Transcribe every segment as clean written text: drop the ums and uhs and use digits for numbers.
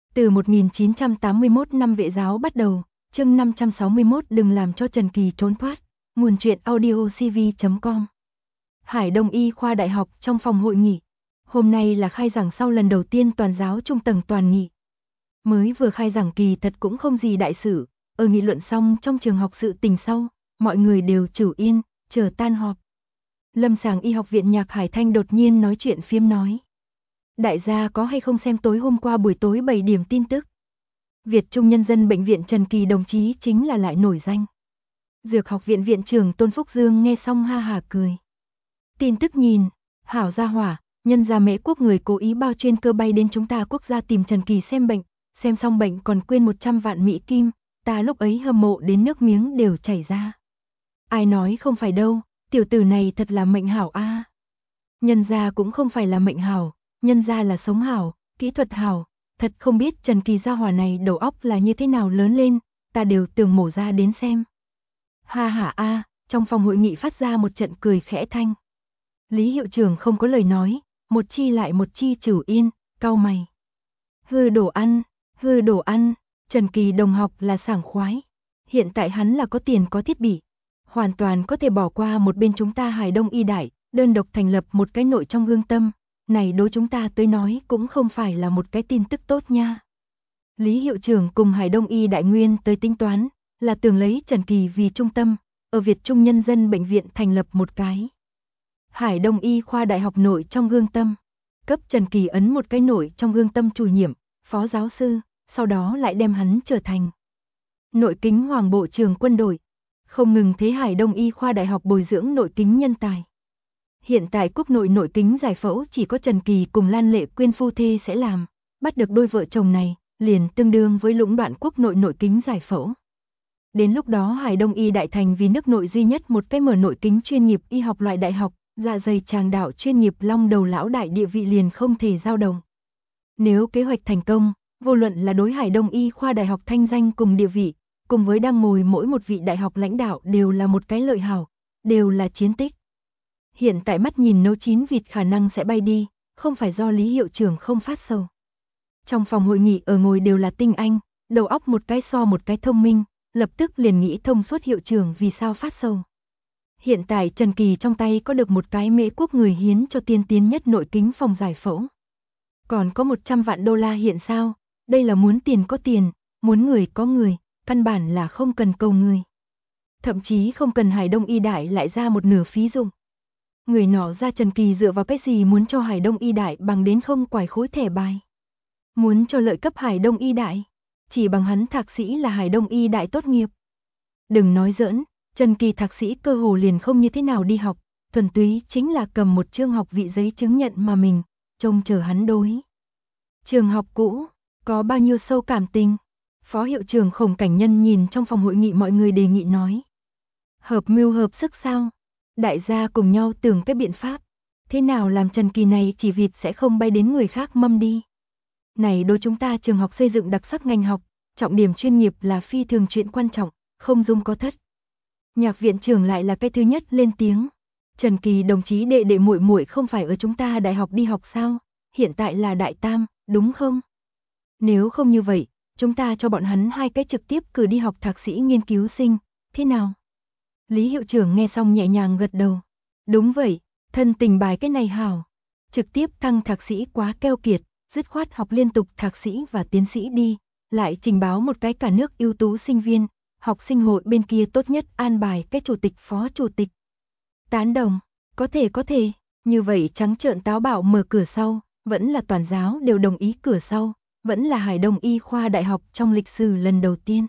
Từ 1981 năm Vệ giáo bắt đầu, chương 561 đừng làm cho Trần Kỳ trốn thoát, nguồn truyện audiocv.com. Hải Đông Y khoa đại học trong phòng hội nghị. Hôm nay là khai giảng sau lần đầu tiên toàn giáo trung tầng toàn nghị. Mới vừa khai giảng kỳ thật cũng không gì đại sự, ở nghị luận xong trong trường học sự tình sau, mọi người đều trừ yên, chờ tan họp. Lâm Sàng Y học viện Nhạc Hải Thanh đột nhiên nói chuyện phiếm nói. Đại gia có hay không xem tối hôm qua buổi tối 7 điểm tin tức? Việt Trung Nhân dân Bệnh viện Trần Kỳ đồng chí chính là lại nổi danh. Dược học viện viện trưởng Tôn Phúc Dương nghe xong ha hả cười. Tin tức nhìn, hảo gia hỏa, nhân gia Mễ quốc người cố ý bao chuyên cơ bay đến chúng ta quốc gia tìm Trần Kỳ xem bệnh, xem xong bệnh còn quyên 100 vạn Mỹ Kim, ta lúc ấy hâm mộ đến nước miếng đều chảy ra. Ai nói không phải đâu, tiểu tử này thật là mệnh hảo a. Nhân gia cũng không phải là mệnh hảo, nhân gia là sống hảo, kỹ thuật hảo, thật không biết Trần Kỳ gia hỏa này đầu óc là như thế nào lớn lên, ta đều tưởng mổ ra đến xem. Ha ha a, trong phòng hội nghị phát ra một trận cười khẽ thanh. Lý hiệu trưởng không có lời nói, một chi lại một chi trừ yên, cau mày. Hư đồ ăn, Trần Kỳ đồng học là sảng khoái. Hiện tại hắn là có tiền có thiết bị, hoàn toàn có thể bỏ qua một bên chúng ta Hải Đông Y Đại, đơn độc thành lập một cái nội trong hương tâm. Này đối chúng ta tới nói cũng không phải là một cái tin tức tốt nha. Lý hiệu trưởng cùng Hải Đông Y Đại Nguyên tới tính toán, là tưởng lấy Trần Kỳ vì trung tâm, ở Việt Trung Nhân dân Bệnh viện thành lập một cái Hải Đông Y khoa đại học nội trong hương tâm, cấp Trần Kỳ ấn một cái nội trong hương tâm chủ nhiệm, phó giáo sư, sau đó lại đem hắn trở thành nội kính hoàng bộ trưởng quân đội, không ngừng thế Hải Đông Y khoa đại học bồi dưỡng nội kính nhân tài. Hiện tại quốc nội nội kính giải phẫu chỉ có Trần Kỳ cùng Lan Lệ Quyên phu thê sẽ làm, bắt được đôi vợ chồng này, liền tương đương với lũng đoạn quốc nội nội kính giải phẫu. Đến lúc đó Hải Đông Y Đại thành vì nước nội duy nhất một cái mở nội kính chuyên nghiệp y học loại đại học, dạ dày tràng đạo chuyên nghiệp long đầu lão đại địa vị liền không thể dao động. Nếu kế hoạch thành công, vô luận là đối Hải Đông Y khoa đại học thanh danh cùng địa vị, cùng với đang ngồi mỗi một vị đại học lãnh đạo đều là một cái lợi hảo, đều là chiến tích. Hiện tại mắt nhìn nấu chín vịt khả năng sẽ bay đi, không phải do Lý hiệu trưởng không phát sầu. Trong phòng hội nghị ở ngồi đều là tinh anh, đầu óc một cái so một cái thông minh, lập tức liền nghĩ thông suốt hiệu trưởng vì sao phát sầu. Hiện tại Trần Kỳ trong tay có được một cái Mễ quốc người hiến cho tiên tiến nhất nội kính phòng giải phẫu. Còn có 100 vạn đô la hiện sao, đây là muốn tiền có tiền, muốn người có người, căn bản là không cần cầu người. Thậm chí không cần Hải Đông Y Đại lại ra một nửa phí dụng. Người nọ ra Trần Kỳ dựa vào cái gì muốn cho Hải Đông Y Đại bằng đến không quải khối thẻ bài. Muốn cho lợi cấp Hải Đông Y Đại, chỉ bằng hắn thạc sĩ là Hải Đông Y Đại tốt nghiệp. Đừng nói giỡn, Trần Kỳ thạc sĩ cơ hồ liền không như thế nào đi học, thuần túy chính là cầm một chương học vị giấy chứng nhận mà mình, trông chờ hắn đối. Trường học cũ, có bao nhiêu sâu cảm tình? Phó hiệu trưởng Khổng Cảnh Nhân nhìn trong phòng hội nghị mọi người đề nghị nói. Hợp mưu hợp sức sao? Đại gia cùng nhau tưởng cái biện pháp, thế nào làm Trần Kỳ này chỉ vịt sẽ không bay đến người khác mâm đi. Này đối chúng ta trường học xây dựng đặc sắc ngành học, trọng điểm chuyên nghiệp là phi thường chuyện quan trọng, không dung có thất. Nhạc viện trưởng lại là cái thứ nhất lên tiếng. Trần Kỳ đồng chí đệ đệ muội muội không phải ở chúng ta đại học đi học sao, hiện tại là đại tam, đúng không? Nếu không như vậy, chúng ta cho bọn hắn hai cái trực tiếp cử đi học thạc sĩ nghiên cứu sinh, thế nào? Lý hiệu trưởng nghe xong nhẹ nhàng gật đầu. Đúng vậy, thân tình bài cái này hảo. Trực tiếp thăng thạc sĩ quá keo kiệt, dứt khoát học liên tục thạc sĩ và tiến sĩ đi, lại trình báo một cái cả nước ưu tú sinh viên, học sinh hội bên kia tốt nhất an bài cái chủ tịch phó chủ tịch. Tán đồng, có thể, như vậy trắng trợn táo bạo mở cửa sau, vẫn là toàn giáo đều đồng ý cửa sau, vẫn là Hải Đông Y khoa đại học trong lịch sử lần đầu tiên.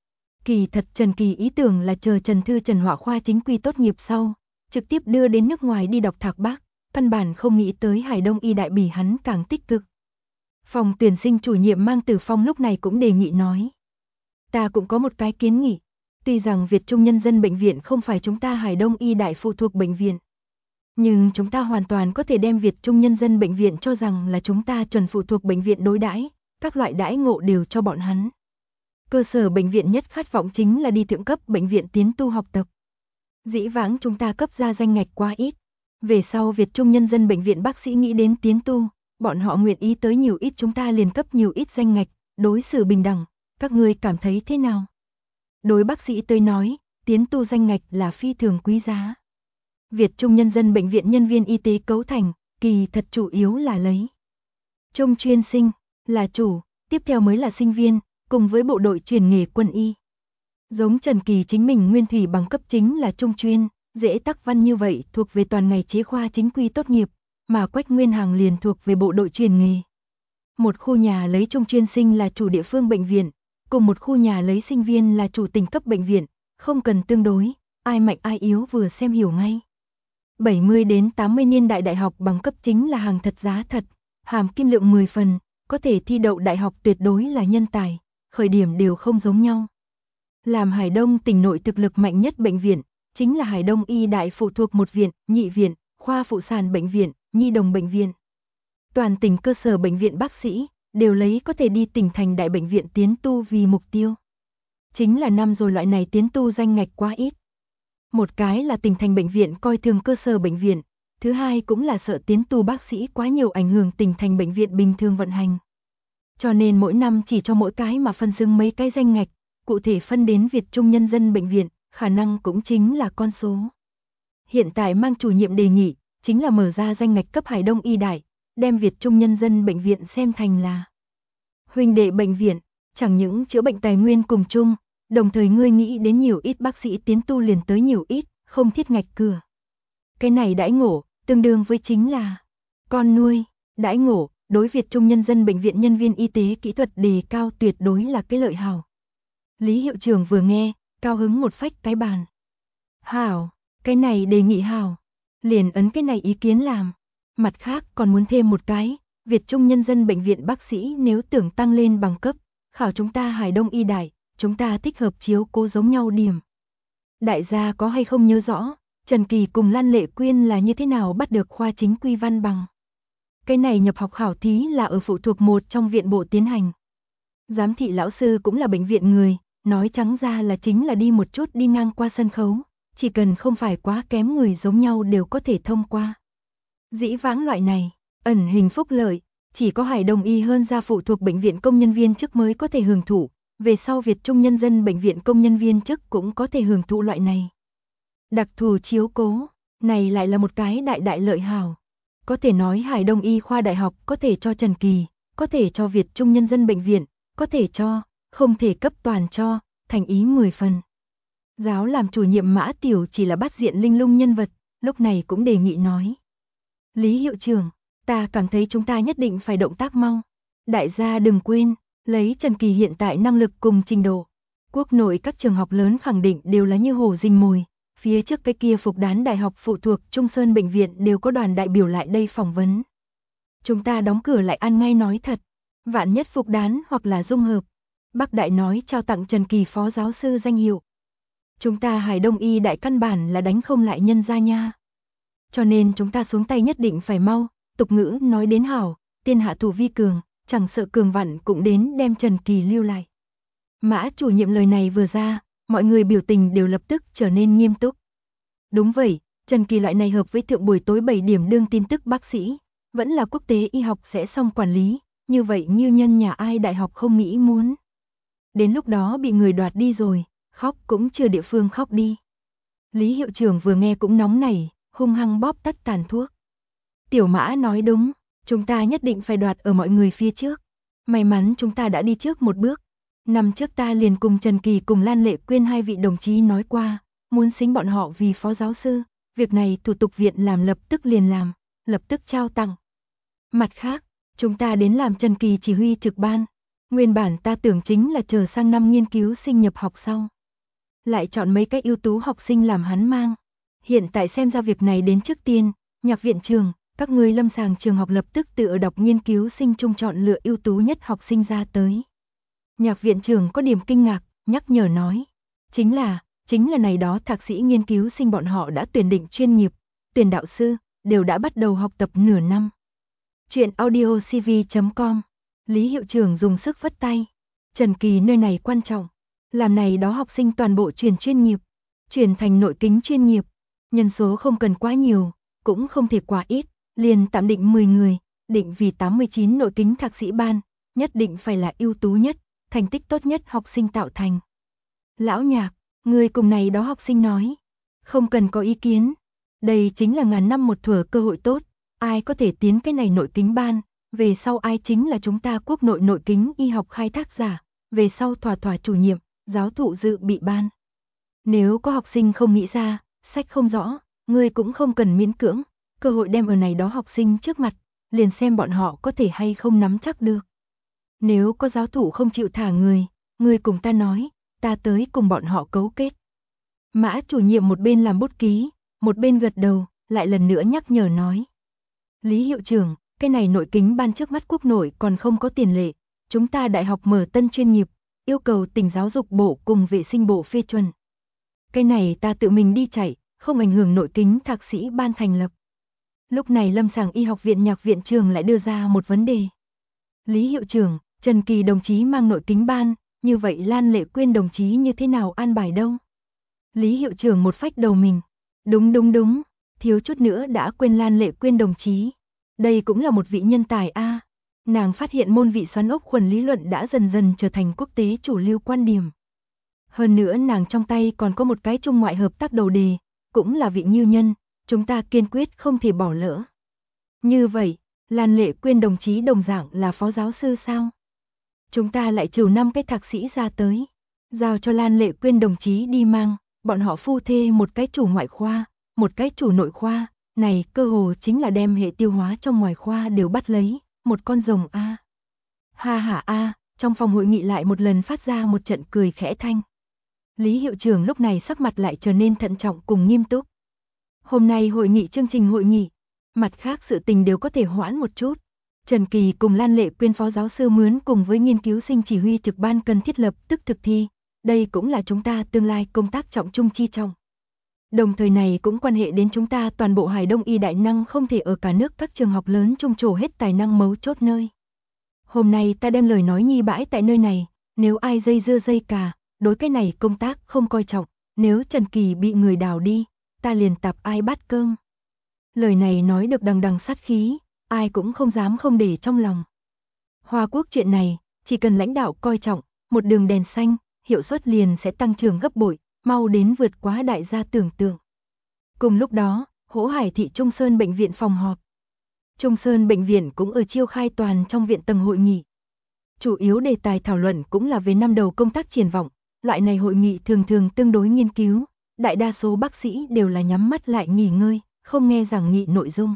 Kỳ thật Trần Kỳ ý tưởng là chờ Trần Thư Trần Họa khoa chính quy tốt nghiệp sau, trực tiếp đưa đến nước ngoài đi đọc thạc bác, căn bản không nghĩ tới Hải Đông Y Đại bỉ hắn càng tích cực. Phòng tuyển sinh chủ nhiệm Mang Tử Phong lúc này cũng đề nghị nói. Ta cũng có một cái kiến nghị, tuy rằng Việt Trung Nhân dân Bệnh viện không phải chúng ta Hải Đông Y Đại phụ thuộc bệnh viện, nhưng chúng ta hoàn toàn có thể đem Việt Trung Nhân dân Bệnh viện cho rằng là chúng ta chuẩn phụ thuộc bệnh viện đối đãi, các loại đãi ngộ đều cho bọn hắn. Cơ sở bệnh viện nhất khát vọng chính là đi thượng cấp bệnh viện tiến tu học tập. Dĩ vãng chúng ta cấp ra danh ngạch quá ít, về sau Việt Trung Nhân dân Bệnh viện bác sĩ nghĩ đến tiến tu, bọn họ nguyện ý tới nhiều ít chúng ta liền cấp nhiều ít danh ngạch, đối xử bình đẳng, các ngươi cảm thấy thế nào? Đối bác sĩ tôi nói, tiến tu danh ngạch là phi thường quý giá. Việt Trung Nhân dân Bệnh viện nhân viên y tế cấu thành, kỳ thật chủ yếu là lấy Trung chuyên sinh, là chủ, tiếp theo mới là sinh viên, cùng với bộ đội truyền nghề quân y. Giống Trần Kỳ chính mình nguyên thủy bằng cấp chính là trung chuyên, dễ tắc văn như vậy thuộc về toàn ngành chế khoa chính quy tốt nghiệp, mà Quách Nguyên Hằng liền thuộc về bộ đội truyền nghề. Một khu nhà lấy trung chuyên sinh là chủ địa phương bệnh viện, cùng một khu nhà lấy sinh viên là chủ tỉnh cấp bệnh viện, không cần tương đối, ai mạnh ai yếu vừa xem hiểu ngay. 70 đến 80 niên đại đại học bằng cấp chính là hàng thật giá thật, hàm kim lượng 10 phần, có thể thi đậu đại học tuyệt đối là nhân tài, khởi điểm đều không giống nhau. Làm Hải Đông tỉnh nội thực lực mạnh nhất bệnh viện, chính là Hải Đông Y Đại phụ thuộc một viện, nhị viện, khoa phụ sản bệnh viện, nhi đồng bệnh viện. Toàn tỉnh cơ sở bệnh viện bác sĩ, đều lấy có thể đi tỉnh thành đại bệnh viện tiến tu vì mục tiêu. Chính là năm rồi loại này tiến tu danh ngạch quá ít. Một cái là tỉnh thành bệnh viện coi thường cơ sở bệnh viện, thứ hai cũng là sợ tiến tu bác sĩ quá nhiều ảnh hưởng tỉnh thành bệnh viện bình thường vận hành. Cho nên mỗi năm chỉ cho mỗi cái mà phân xứng mấy cái danh ngạch, cụ thể phân đến Việt Trung Nhân dân Bệnh viện, khả năng cũng chính là con số. Hiện tại mang chủ nhiệm đề nghị, chính là mở ra danh ngạch cấp Hải Đông Y Đại, đem Việt Trung Nhân dân Bệnh viện xem thành là huynh đệ bệnh viện, chẳng những chữa bệnh tài nguyên cùng chung, đồng thời ngươi nghĩ đến nhiều ít bác sĩ tiến tu liền tới nhiều ít, không thiết ngạch cửa. Cái này đãi ngộ, tương đương với chính là con nuôi, đãi ngộ, đối Việt Trung Nhân dân Bệnh viện nhân viên y tế kỹ thuật đề cao tuyệt đối là cái lợi hảo. Lý hiệu trưởng vừa nghe, cao hứng một phách cái bàn. Hảo, cái này đề nghị hảo, liền ấn cái này ý kiến làm. Mặt khác còn muốn thêm một cái, Việt Trung Nhân dân Bệnh viện bác sĩ nếu tưởng tăng lên bằng cấp, khảo chúng ta Hải Đông Y Đại, chúng ta thích hợp chiếu cố giống nhau điểm. Đại gia có hay không nhớ rõ, Trần Kỳ cùng Lan Lệ Quyên là như thế nào bắt được khoa chính quy văn bằng? Cái này nhập học khảo thí là ở phụ thuộc một trong viện bộ tiến hành. Giám thị lão sư cũng là bệnh viện người, nói trắng ra là chính là đi một chút đi ngang qua sân khấu, chỉ cần không phải quá kém người giống nhau đều có thể thông qua. Dĩ vãng loại này, ẩn hình phúc lợi, chỉ có Hải Đông Y hơn ra phụ thuộc bệnh viện công nhân viên chức mới có thể hưởng thụ, về sau Việt Trung Nhân dân Bệnh viện công nhân viên chức cũng có thể hưởng thụ loại này. Đặc thù chiếu cố, này lại là một cái đại đại lợi hảo. Có thể nói Hải Đông Y khoa đại học có thể cho Trần Kỳ, có thể cho Việt Trung Nhân dân Bệnh viện, có thể cho, không thể cấp toàn cho, thành ý 10 phần. Giáo làm chủ nhiệm Mã Tiểu chỉ là bắt diện linh lung nhân vật, lúc này cũng đề nghị nói. Lý hiệu trưởng, ta cảm thấy chúng ta nhất định phải động tác mau. Đại gia đừng quên, lấy Trần Kỳ hiện tại năng lực cùng trình độ. Quốc nội các trường học lớn khẳng định đều là như hổ rình mồi. Phía trước cái kia Phục Đán Đại học phụ thuộc Trung Sơn Bệnh viện đều có đoàn đại biểu lại đây phỏng vấn. Chúng ta đóng cửa lại ăn ngay nói thật. Vạn nhất Phục Đán hoặc là dung hợp. Bắc Đại nói trao tặng Trần Kỳ phó giáo sư danh hiệu. Chúng ta Hải Đông Y Đại căn bản là đánh không lại nhân gia nha. Cho nên chúng ta xuống tay nhất định phải mau, tục ngữ nói đến hảo, tiên hạ thủ vi cường, chẳng sợ cường vặn cũng đến đem Trần Kỳ lưu lại. Mã chủ nhiệm lời này vừa ra, mọi người biểu tình đều lập tức trở nên nghiêm túc. Đúng vậy, Trần Kỳ loại này hợp với thượng buổi tối 7 điểm đương tin tức bác sĩ, vẫn là quốc tế y học sẽ xong quản lý, như vậy Nghiêu Nhân nhà ai đại học không nghĩ muốn. Đến lúc đó bị người đoạt đi rồi, khóc cũng chưa địa phương khóc đi. Lý hiệu trưởng vừa nghe cũng nóng nảy, hung hăng bóp tắt tàn thuốc. Tiểu Mã nói đúng, chúng ta nhất định phải đoạt ở mọi người phía trước. May mắn chúng ta đã đi trước một bước. Năm trước ta liền cùng Trần Kỳ cùng Lan Lệ Quyên hai vị đồng chí nói qua, muốn xính bọn họ vì phó giáo sư. Việc này thủ tục viện làm lập tức liền làm, lập tức trao tặng. Mặt khác, chúng ta đến làm Trần Kỳ chỉ huy trực ban. Nguyên bản ta tưởng chính là chờ sang năm nghiên cứu sinh nhập học sau. Lại chọn mấy cái ưu tú học sinh làm hắn mang. Hiện tại xem ra việc này đến trước tiên, Nhạc viện trường, các ngươi lâm sàng trường học lập tức tự đọc nghiên cứu sinh chung chọn lựa ưu tú nhất học sinh ra tới. Nhạc viện trưởng có điểm kinh ngạc, nhắc nhở nói. Chính là này đó thạc sĩ nghiên cứu sinh bọn họ đã tuyển định chuyên nghiệp, tuyển đạo sư, đều đã bắt đầu học tập nửa năm. Chuyện audiocv.com. Lý hiệu trưởng dùng sức vất tay. Trần Kỳ nơi này quan trọng. Làm này đó học sinh toàn bộ chuyển chuyên nghiệp, chuyển thành nội kính chuyên nghiệp. Nhân số không cần quá nhiều, cũng không thể quá ít, liền tạm định 10 người, định vì 89 nội kính thạc sĩ ban, nhất định phải là ưu tú nhất, thành tích tốt nhất học sinh tạo thành. Lão Nhạc, người cùng này đó học sinh nói, không cần có ý kiến, đây chính là ngàn năm một thuở cơ hội tốt, ai có thể tiến cái này nội kính ban, về sau ai chính là chúng ta quốc nội nội kính y học khai thác giả, về sau thỏa chủ nhiệm, giáo thụ dự bị ban. Nếu có học sinh không nghĩ ra, sách không rõ, ngươi cũng không cần miễn cưỡng, cơ hội đem ở này đó học sinh trước mặt, liền xem bọn họ có thể hay không nắm chắc được. Nếu có giáo thụ không chịu thả người cùng ta nói, ta tới cùng bọn họ cấu kết. Mã chủ nhiệm một bên làm bút ký, một bên gật đầu, lại lần nữa nhắc nhở nói. Lý hiệu trưởng, cái này nội kính ban trước mắt quốc nội còn không có tiền lệ, chúng ta đại học mở tân chuyên nghiệp, yêu cầu tỉnh giáo dục bộ cùng vệ sinh bộ phê chuẩn. Cái này ta tự mình đi chạy, không ảnh hưởng nội kính thạc sĩ ban thành lập. Lúc này Lâm Sàng Y học viện Nhạc viện trường lại đưa ra một vấn đề. Lý hiệu trưởng, Trần Kỳ đồng chí mang nội kính ban, như vậy Lan Lệ Quyên đồng chí như thế nào an bài đâu? Lý hiệu trưởng một phách đầu mình. Đúng, thiếu chút nữa đã quên Lan Lệ Quyên đồng chí. Đây cũng là một vị nhân tài a. Nàng phát hiện môn vị xoắn ốc khuẩn lý luận đã dần dần trở thành quốc tế chủ lưu quan điểm. Hơn nữa nàng trong tay còn có một cái trung ngoại hợp tác đầu đề, cũng là vị nghiêu nhân, chúng ta kiên quyết không thể bỏ lỡ. Như vậy, Lan Lệ Quyên đồng chí đồng dạng là phó giáo sư sao? Chúng ta lại trừ 5 cái thạc sĩ ra tới, giao cho Lan Lệ Quyên đồng chí đi mang, bọn họ phu thê một cái chủ ngoại khoa, một cái chủ nội khoa, này cơ hồ chính là đem hệ tiêu hóa trong ngoài khoa đều bắt lấy, một con rồng a. Ha ha a, trong phòng hội nghị lại một lần phát ra một trận cười khẽ thanh. Lý hiệu trưởng lúc này sắc mặt lại trở nên thận trọng cùng nghiêm túc. Hôm nay hội nghị chương trình hội nghị, mặt khác sự tình đều có thể hoãn một chút. Trần Kỳ cùng Lan Lệ Quyên phó giáo sư mướn cùng với nghiên cứu sinh chỉ huy trực ban cần thiết lập tức thực thi, đây cũng là chúng ta tương lai công tác trọng trung chi trọng. Đồng thời này cũng quan hệ đến chúng ta toàn bộ Hải Đông y đại năng không thể ở cả nước các trường học lớn trung trổ hết tài năng mấu chốt nơi. Hôm nay ta đem lời nói nhi bãi tại nơi này, nếu ai dây dưa dây cà, đối cái này công tác không coi trọng, nếu Trần Kỳ bị người đào đi, ta liền tạp ai bát cơm. Lời này nói được đằng đằng sát khí, ai cũng không dám không để trong lòng. Hoa Quốc chuyện này, chỉ cần lãnh đạo coi trọng, một đường đèn xanh, hiệu suất liền sẽ tăng trưởng gấp bội, mau đến vượt quá đại gia tưởng tượng. Cùng lúc đó, Hỗ Hải thị Trung Sơn bệnh viện phòng họp. Trung Sơn bệnh viện cũng ở chiêu khai toàn trong viện tầng hội nghị. Chủ yếu đề tài thảo luận cũng là về năm đầu công tác triển vọng, loại này hội nghị thường thường tương đối nghiên cứu, đại đa số bác sĩ đều là nhắm mắt lại nghỉ ngơi, không nghe giảng nghị nội dung.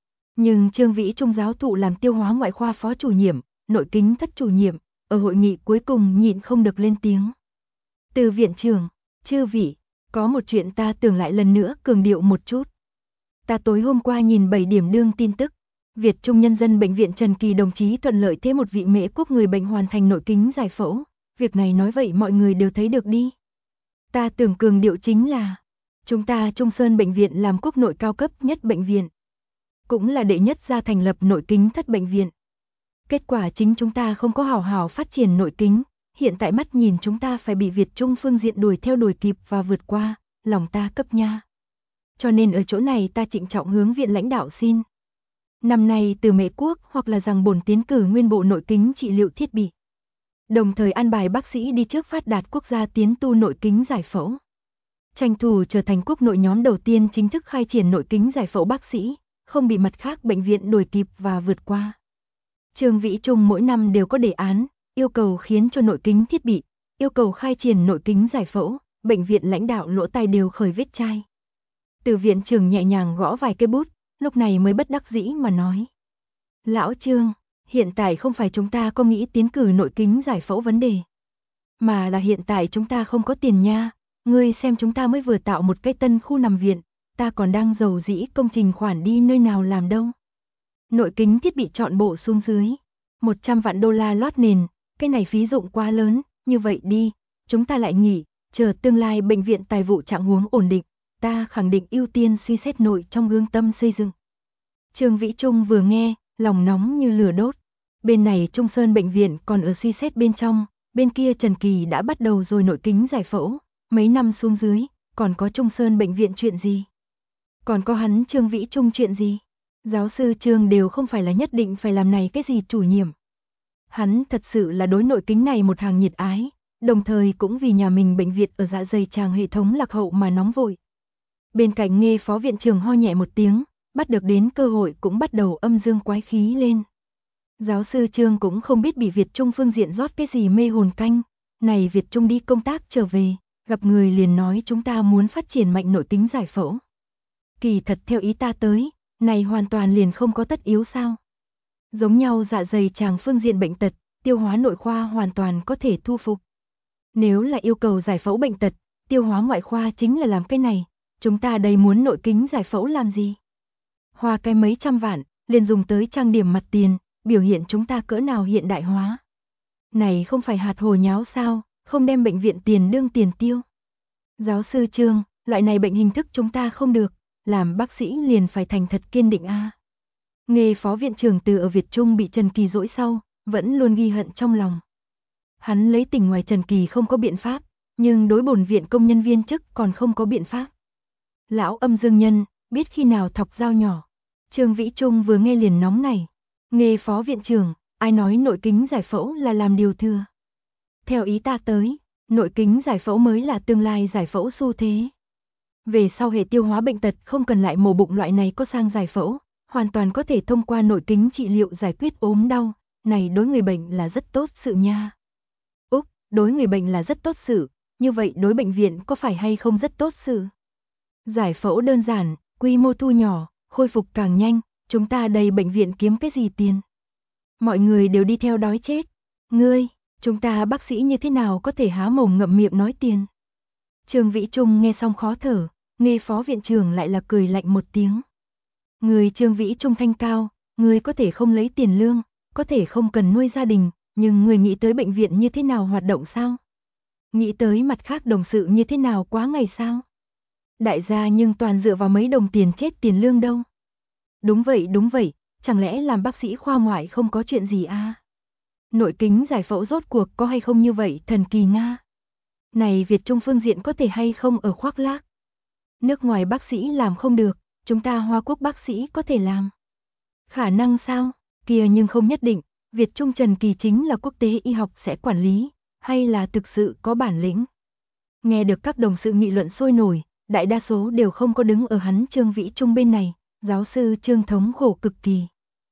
Nhưng Trương Vĩ Trung giáo thụ làm tiêu hóa ngoại khoa phó chủ nhiệm, nội kính thất chủ nhiệm, ở hội nghị cuối cùng nhịn không được lên tiếng. Từ viện trưởng, chư vị, có một chuyện ta tưởng lại lần nữa cường điệu một chút. Ta tối hôm qua nhìn 7 điểm đương tin tức, Việt Trung Nhân dân Bệnh viện Trần Kỳ đồng chí thuận lợi thế một vị Mễ Quốc người bệnh hoàn thành nội kính giải phẫu, việc này nói vậy mọi người đều thấy được đi. Ta tưởng cường điệu chính là, chúng ta Trung Sơn Bệnh viện làm quốc nội cao cấp nhất bệnh viện, cũng là đệ nhất gia thành lập nội kính thất bệnh viện. Kết quả chính chúng ta không có hào hào phát triển nội kính, hiện tại mắt nhìn chúng ta phải bị Việt Trung phương diện đuổi kịp và vượt qua, lòng ta cấp nha. Cho nên ở chỗ này ta trịnh trọng hướng viện lãnh đạo xin. Năm nay từ Mễ Quốc hoặc là rằng bổn tiến cử nguyên bộ nội kính trị liệu thiết bị. Đồng thời an bài bác sĩ đi trước phát đạt quốc gia tiến tu nội kính giải phẫu. Tranh thủ trở thành quốc nội nhóm đầu tiên chính thức khai triển nội kính giải phẫu bác sĩ, không bị mặt khác bệnh viện đuổi kịp và vượt qua. Trương Vĩ Trung mỗi năm đều có đề án, yêu cầu khiến cho nội kính thiết bị, yêu cầu khai triển nội kính giải phẫu, bệnh viện lãnh đạo lỗ tai đều khởi vết chai. Từ viện trưởng nhẹ nhàng gõ vài cây bút, lúc này mới bất đắc dĩ mà nói. Lão Trương, hiện tại không phải chúng ta có nghĩ tiến cử nội kính giải phẫu vấn đề, mà là hiện tại chúng ta không có tiền nha, ngươi xem chúng ta mới vừa tạo một cái tân khu nằm viện, ta còn đang dầu dĩ công trình khoản đi nơi nào làm đâu. Nội kính thiết bị chọn bộ xuống dưới, 100 vạn đô la lót nền, cái này phí dụng quá lớn, như vậy đi, chúng ta lại nghỉ, chờ tương lai bệnh viện tài vụ trạng huống ổn định, ta khẳng định ưu tiên suy xét nội trong gương tâm xây dựng. Trương Vĩ Trung vừa nghe, lòng nóng như lửa đốt. Bên này Trung Sơn bệnh viện còn ở suy xét bên trong, bên kia Trần Kỳ đã bắt đầu rồi nội kính giải phẫu, mấy năm xuống dưới, còn có Trung Sơn bệnh viện chuyện gì? Còn có hắn Trương Vĩ Trung chuyện gì? Giáo sư Trương đều không phải là nhất định phải làm này cái gì chủ nhiệm. Hắn thật sự là đối nội kính này một hàng nhiệt ái, đồng thời cũng vì nhà mình bệnh viện ở dạ dày tràng hệ thống lạc hậu mà nóng vội. Bên cạnh Nghe phó viện trưởng ho nhẹ một tiếng, bắt được đến cơ hội cũng bắt đầu âm dương quái khí lên. Giáo sư Trương cũng không biết bị Việt Trung phương diện rót cái gì mê hồn canh, này Việt Trung đi công tác trở về, gặp người liền nói chúng ta muốn phát triển mạnh nội kính giải phẫu. Kỳ thật theo ý ta tới, này hoàn toàn liền không có tất yếu sao. Giống nhau dạ dày tràng phương diện bệnh tật, tiêu hóa nội khoa hoàn toàn có thể thu phục. Nếu là yêu cầu giải phẫu bệnh tật, tiêu hóa ngoại khoa chính là làm cái này, chúng ta đây muốn nội kính giải phẫu làm gì? Hoa cái mấy trăm vạn, liền dùng tới trang điểm mặt tiền, biểu hiện chúng ta cỡ nào hiện đại hóa. Này không phải hạt hồ nháo sao, không đem bệnh viện tiền đương tiền tiêu. Giáo sư Trương, loại này bệnh hình thức chúng ta không được, làm bác sĩ liền phải thành thật kiên định a. Nghe phó viện trưởng từ ở Việt Trung bị Trần Kỳ dỗi sau, vẫn luôn ghi hận trong lòng. Hắn lấy tình ngoài Trần Kỳ không có biện pháp, nhưng đối bổn viện công nhân viên chức còn không có biện pháp. Lão âm dương nhân, biết khi nào thọc dao nhỏ. Trương Vĩ Trung vừa nghe liền nóng này. Nghe phó viện trưởng, ai nói nội kính giải phẫu là làm điều thừa. Theo ý ta tới, nội kính giải phẫu mới là tương lai giải phẫu xu thế. Về sau hệ tiêu hóa bệnh tật không cần lại mổ bụng loại này có sang giải phẫu, hoàn toàn có thể thông qua nội kính trị liệu giải quyết ốm đau, này đối người bệnh là rất tốt sự nha. Úc, đối người bệnh là rất tốt sự, như vậy đối bệnh viện có phải hay không rất tốt sự? Giải phẫu đơn giản, quy mô thu nhỏ, khôi phục càng nhanh, chúng ta đây bệnh viện kiếm cái gì tiền? Mọi người đều đi theo đói chết. Ngươi, chúng ta bác sĩ như thế nào có thể há mồm ngậm miệng nói tiền? Trương Vĩ Trung nghe xong khó thở, nghe phó viện trưởng lại là cười lạnh một tiếng. Người Trương Vĩ Trung thanh cao, người có thể không lấy tiền lương, có thể không cần nuôi gia đình, nhưng người nghĩ tới bệnh viện như thế nào hoạt động sao? Nghĩ tới mặt khác đồng sự như thế nào quá ngày sao? Đại gia nhưng toàn dựa vào mấy đồng tiền chết tiền lương đâu. Đúng vậy, chẳng lẽ làm bác sĩ khoa ngoại không có chuyện gì à? Nội kính giải phẫu rốt cuộc có hay không như vậy thần kỳ Nga? Này Việt Trung phương diện có thể hay không ở khoác lác? Nước ngoài bác sĩ làm không được, chúng ta Hoa Quốc bác sĩ có thể làm. Khả năng sao? Kia nhưng không nhất định, Việt Trung Trần Kỳ chính là quốc tế y học sẽ quản lý, hay là thực sự có bản lĩnh? Nghe được các đồng sự nghị luận sôi nổi, đại đa số đều không có đứng ở hắn Trương Vĩ Trung bên này, giáo sư Trương thống khổ cực kỳ.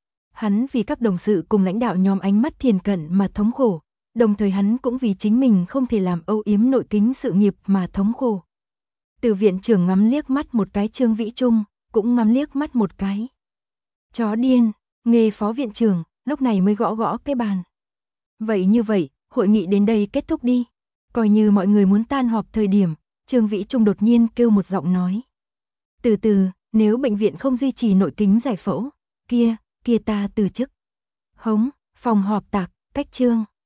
Hắn vì các đồng sự cùng lãnh đạo nhóm ánh mắt thiền cận mà thống khổ, đồng thời hắn cũng vì chính mình không thể làm âu yếm nội kính sự nghiệp mà thống khổ. Từ viện trưởng ngắm liếc mắt một cái Trương Vĩ Trung, cũng ngắm liếc mắt một cái. Chó điên, nghe phó viện trưởng, lúc này mới gõ gõ cái bàn. Vậy như vậy, hội nghị đến đây kết thúc đi. Coi như mọi người muốn tan họp thời điểm, Trương Vĩ Trung đột nhiên kêu một giọng nói. Từ từ, nếu bệnh viện không duy trì nội kính giải phẫu, kia ta từ chức. Hống, phòng họp tạc, cách trương.